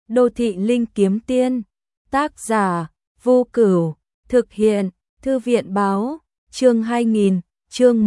Đô thị linh kiếm tiên, tác giả, Vô Cửu, thực hiện, Thư viện báo, chương 2000, chương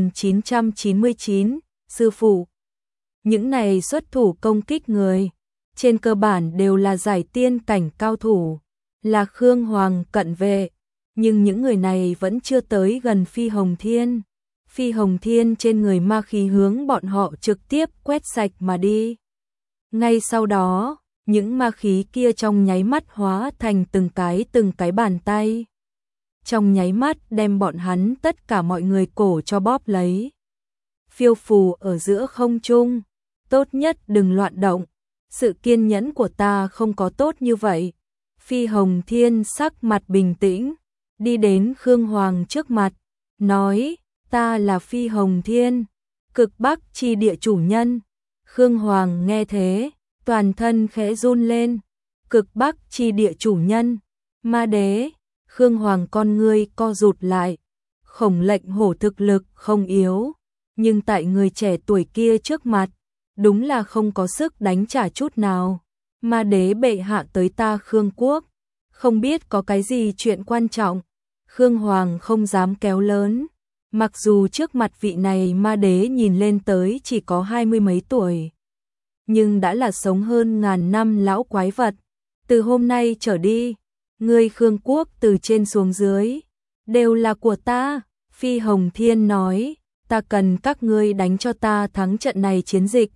1999, sư phụ. Những này xuất thủ công kích người, trên cơ bản đều là giải tiên cảnh cao thủ, là Khương Hoàng cận vệ, nhưng những người này vẫn chưa tới gần Phi Hồng Thiên. Phi Hồng Thiên trên người ma khí hướng bọn họ trực tiếp quét sạch mà đi. Ngay sau đó, những ma khí kia trong nháy mắt hóa thành từng cái bàn tay. Trong nháy mắt đem bọn hắn tất cả mọi người cổ cho bóp lấy. Phiêu phù ở giữa không trung, tốt nhất đừng loạn động, sự kiên nhẫn của ta không có tốt như vậy. Phi Hồng Thiên sắc mặt bình tĩnh, đi đến Khương Hoàng trước mặt, nói, ta là Phi Hồng Thiên, cực Bắc chi địa chủ nhân. Khương Hoàng nghe thế, toàn thân khẽ run lên, cực Bắc chi địa chủ nhân, ma đế. Khương Hoàng con ngươi co rụt lại, Khổng Lệnh Hổ thực lực không yếu, nhưng tại người trẻ tuổi kia trước mặt, đúng là không có sức đánh trả chút nào. Ma đế bệ hạ tới ta Khương Quốc, không biết có cái gì chuyện quan trọng. Khương Hoàng không dám kéo lớn, mặc dù trước mặt vị này ma đế nhìn lên tới chỉ có 20 mấy tuổi, nhưng đã là sống hơn ngàn năm lão quái vật. Từ hôm nay trở đi, ngươi Khương Quốc từ trên xuống dưới đều là của ta. Phi Hồng Thiên nói, ta cần các ngươi đánh cho ta thắng trận này chiến dịch.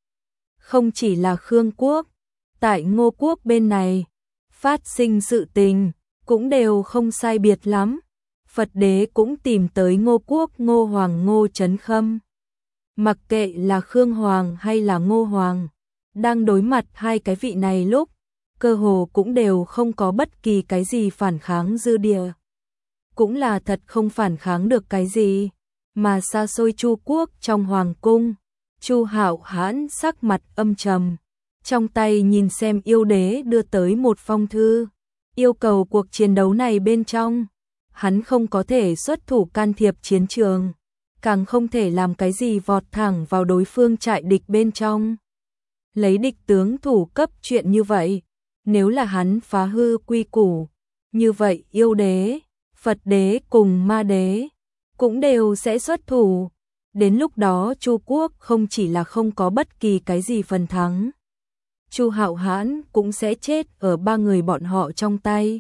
Không chỉ là Khương Quốc, tại Ngô Quốc bên này, phát sinh sự tình, cũng đều không sai biệt lắm. Phật đế cũng tìm tới Ngô Quốc Ngô Hoàng Ngô Trấn Khâm. Mặc kệ là Khương Hoàng hay là Ngô Hoàng, đang đối mặt hai cái vị này lúc, cơ hồ cũng đều không có bất kỳ cái gì phản kháng dư địa. Cũng là thật không phản kháng được cái gì, mà xa xôi Chu Quốc trong hoàng cung, Chu Hạo Hãn sắc mặt âm trầm, trong tay nhìn xem yêu đế đưa tới một phong thư, yêu cầu cuộc chiến đấu này bên trong, hắn không có thể xuất thủ can thiệp chiến trường, càng không thể làm cái gì vọt thẳng vào đối phương trại địch bên trong. Lấy địch tướng thủ cấp chuyện như vậy, nếu là hắn phá hư quy củ, như vậy yêu đế, Phật đế cùng ma đế cũng đều sẽ xuất thủ. Đến lúc đó Chu Quốc không chỉ là không có bất kỳ cái gì phần thắng, Chu Hạo Hãn cũng sẽ chết ở ba người bọn họ trong tay.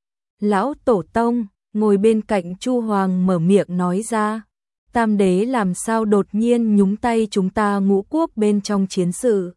Lão Tổ Tông ngồi bên cạnh Chu Hoàng mở miệng nói ra, Tam đế làm sao đột nhiên nhúng tay chúng ta Ngũ Quốc bên trong chiến sự.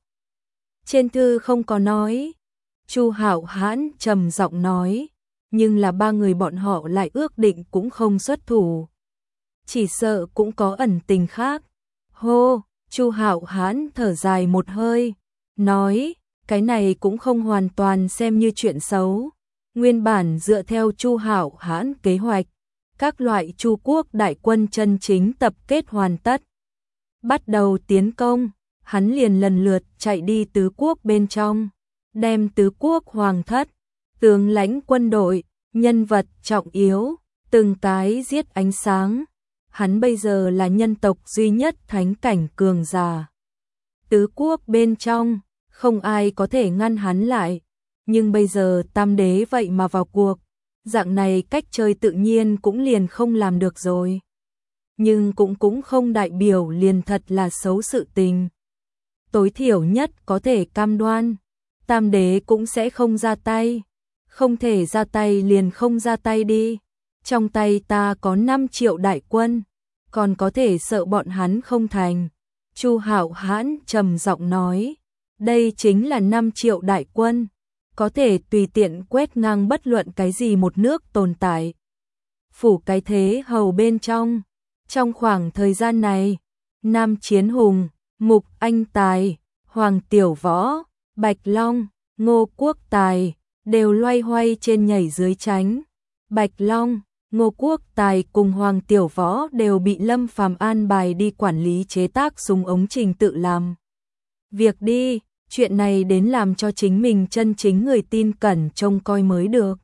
Trên thư không có nói. Chu Hạo Hãn trầm giọng nói, nhưng là ba người bọn họ lại ước định cũng không xuất thủ. Chỉ sợ cũng có ẩn tình khác. Hô, Chu Hạo Hãn thở dài một hơi, nói, cái này cũng không hoàn toàn xem như chuyện xấu. Nguyên bản dựa theo Chu Hạo Hãn kế hoạch, các loại Chu Quốc đại quân chân chính tập kết hoàn tất, bắt đầu tiến công, hắn liền lần lượt chạy đi tứ quốc bên trong, đem tứ quốc hoàng thất, tướng lãnh quân đội, nhân vật trọng yếu, từng cái giết ánh sáng. Hắn bây giờ là nhân tộc duy nhất thánh cảnh cường giả. Tứ quốc bên trong, không ai có thể ngăn hắn lại, nhưng bây giờ Tam đế vậy mà vào cuộc, dạng này cách chơi tự nhiên cũng liền không làm được rồi. Nhưng cũng không đại biểu liền thật là xấu sự tình. Tối thiểu nhất có thể cam đoan, Tam đế cũng sẽ không ra tay. Không thể ra tay liền không ra tay đi. Trong tay ta có 5 triệu đại quân, còn có thể sợ bọn hắn không thành. Chu Hạo Hãn trầm giọng nói, đây chính là 5 triệu đại quân, có thể tùy tiện quét ngang bất luận cái gì một nước tồn tại. Phủ cái thế hầu bên trong. Trong khoảng thời gian này, Nam Chiến Hùng, Mục Anh Tài, Hoàng Tiểu Võ, Bạch Long, Ngô Quốc Tài đều loay hoay trên nhảy dưới tránh. Bạch Long, Ngô Quốc Tài cùng Hoàng Tiểu Võ đều bị Lâm Phàm an bài đi quản lý chế tác súng ống trình tự làm việc đi, chuyện này đến làm cho chính mình chân chính người tin cẩn trông coi mới được.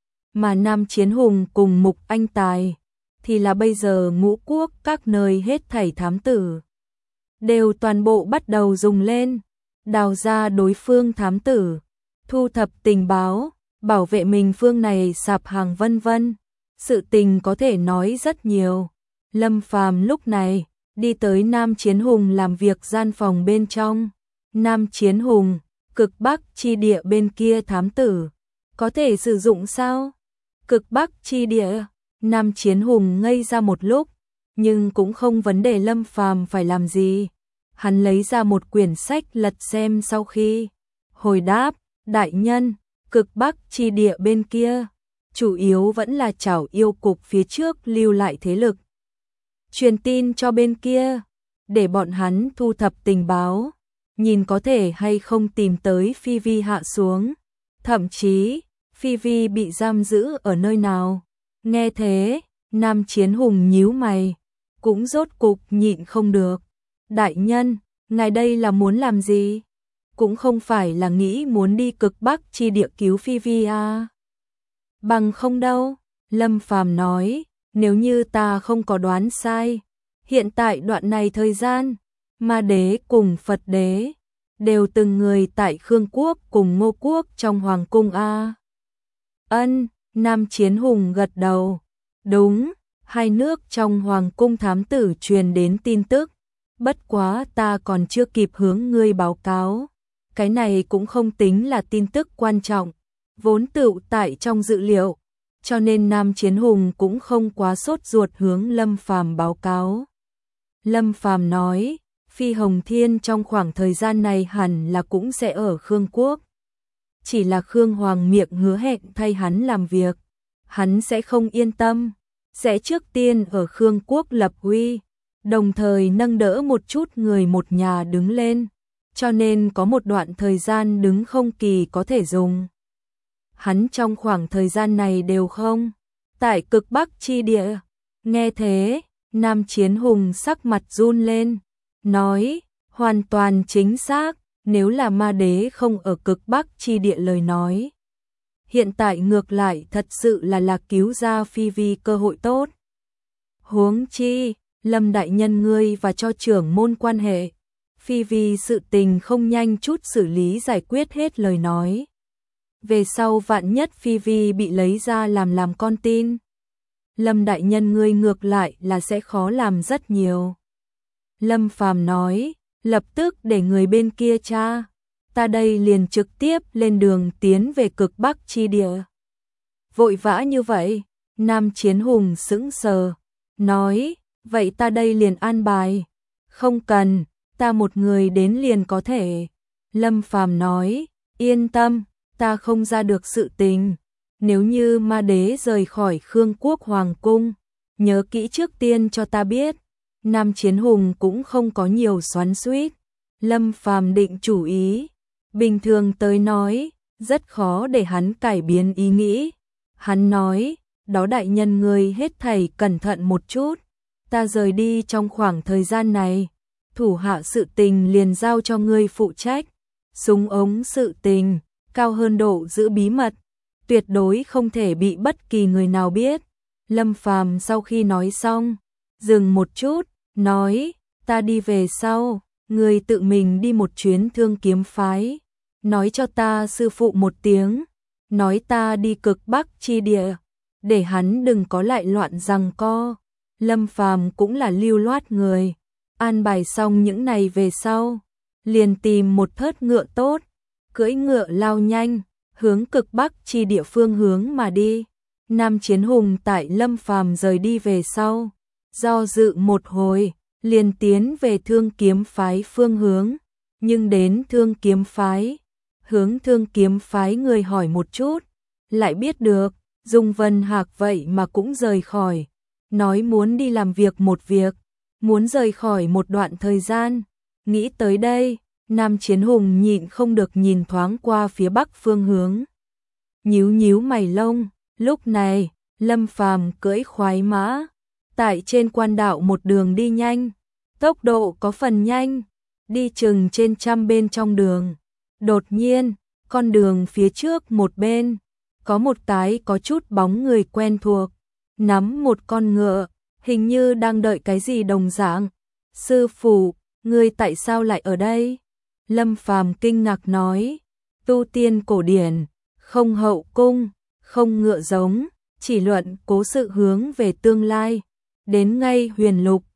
Mà Nam Chiến Hùng cùng Mục Anh Tài thì là bây giờ Ngũ Quốc các nơi hết thảy thám tử đều toàn bộ bắt đầu dùng lên, đào ra đối phương thám tử, thu thập tình báo, bảo vệ mình phương này sạp hàng vân vân. Sự tình có thể nói rất nhiều. Lâm Phàm lúc này đi tới Nam Chiến Hùng làm việc gian phòng bên trong. Nam Chiến Hùng, cực Bắc chi địa bên kia thám tử, có thể sử dụng sao? Cực Bắc chi địa, Nam Chiến Hùng ngây ra một lúc, nhưng cũng không vấn đề Lâm Phàm phải làm gì. Hắn lấy ra một quyển sách lật xem sau khi hồi đáp, đại nhân, cực Bắc chi địa bên kia, chủ yếu vẫn là Trảo Yêu cục phía trước lưu lại thế lực. Truyền tin cho bên kia, để bọn hắn thu thập tình báo, nhìn có thể hay không tìm tới Phi Vi hạ xuống. Thậm chí, Phi Vi bị giam giữ ở nơi nào. Nghe thế, Nam Chiến Hùng nhíu mày, cũng rốt cục nhịn không được. Đại nhân, ngài đây là muốn làm gì? Cũng không phải là nghĩ muốn đi cực Bắc chi địa cứu Phi Vi à? Bằng không đâu, Lâm Phàm nói, nếu như ta không có đoán sai, hiện tại đoạn này thời gian, Ma Đế cùng Phật Đế đều từng người tại Khương Quốc cùng Ngô Quốc trong Hoàng cung a. Ân, Nam Chiến Hùng gật đầu. Đúng, hai nước trong Hoàng cung thám tử truyền đến tin tức, bất quá ta còn chưa kịp hướng ngươi báo cáo. Cái này cũng không tính là tin tức quan trọng, vốn tựu tại trong dự liệu, cho nên Nam Chiến Hùng cũng không quá sốt ruột hướng Lâm Phàm báo cáo. Lâm Phàm nói, Phi Hồng Thiên trong khoảng thời gian này hẳn là cũng sẽ ở Khương Quốc. Chỉ là Khương Hoàng miệng hứa hẹn thay hắn làm việc, hắn sẽ không yên tâm, sẽ trước tiên ở Khương Quốc lập uy, đồng thời nâng đỡ một chút người một nhà đứng lên, cho nên có một đoạn thời gian đứng không kỳ có thể dùng. Hắn trong khoảng thời gian này đều không tại cực Bắc chi địa. Nghe thế, Nam Chiến Hùng sắc mặt run lên, nói, hoàn toàn chính xác, nếu là Ma Đế không ở cực Bắc chi địa lời nói. Hiện tại ngược lại thật sự là cứu ra Phi Vi cơ hội tốt. Huống chi, Lâm đại nhân ngươi và cho trưởng môn quan hệ, Phi Vi sự tình không nhanh chút xử lý giải quyết hết lời nói. Về sau vạn nhất Phi Vi bị lấy ra làm con tin, Lâm đại nhân ngươi ngược lại là sẽ khó làm rất nhiều. Lâm Phàm nói, lập tức để người bên kia tra, ta đây liền trực tiếp lên đường tiến về cực Bắc chi địa. Vội vã như vậy, Nam Chiến Hùng sững sờ, nói, vậy ta đây liền an bài. Không cần, ta một người đến liền có thể. Lâm Phàm nói, yên tâm, ta không ra được sự tình. Nếu như Ma Đế rời khỏi Khương Quốc Hoàng cung, nhớ kỹ trước tiên cho ta biết. Nam Chiến Hùng cũng không có nhiều xoắn xuýt. Lâm Phàm định chủ ý, bình thường tới nói, rất khó để hắn cải biến ý nghĩ. Hắn nói, đó đại nhân ngươi hết thảy cẩn thận một chút, ta rời đi trong khoảng thời gian này, thủ hạ sự tình liền giao cho ngươi phụ trách, súng ống sự tình, cao hơn độ giữ bí mật, tuyệt đối không thể bị bất kỳ người nào biết. Lâm Phàm sau khi nói xong, dừng một chút, nói, ta đi về sau, ngươi tự mình đi một chuyến Thương Kiếm phái, nói cho ta sư phụ một tiếng, nói ta đi cực Bắc chi địa, để hắn đừng có lại loạn giằng co. Lâm Phàm cũng là lưu loát người, an bài xong những này về sau, liền tìm một thớt ngựa tốt, cưỡi ngựa lao nhanh, hướng cực Bắc chi địa phương hướng mà đi. Nam Chiến Hùng tại Lâm Phàm rời đi về sau, do dự một hồi, liền tiến về Thương Kiếm phái phương hướng, nhưng đến Thương Kiếm phái, hướng Thương Kiếm phái người hỏi một chút, lại biết được, Dung Vân Hạc vậy mà cũng rời khỏi, nói muốn đi làm việc một việc, muốn rời khỏi một đoạn thời gian. Nghĩ tới đây, Nam Chiến Hùng nhịn không được nhìn thoáng qua phía bắc phương hướng. Nhíu nhíu mày lông, lúc này, Lâm Phàm cưỡi khoái mã, tại trên quan đạo một đường đi nhanh, tốc độ có phần nhanh, đi chừng trên 100 bên trong đường. Đột nhiên, con đường phía trước một bên, có một cái có chút bóng người quen thuộc, nắm một con ngựa, hình như đang đợi cái gì đồng dạng. Sư phụ, ngươi tại sao lại ở đây? Lâm Phàm kinh ngạc nói, tu tiên cổ điển, không hậu cung, không ngựa giống, chỉ luận cố sự hướng về tương lai. Đến ngay huyền lục,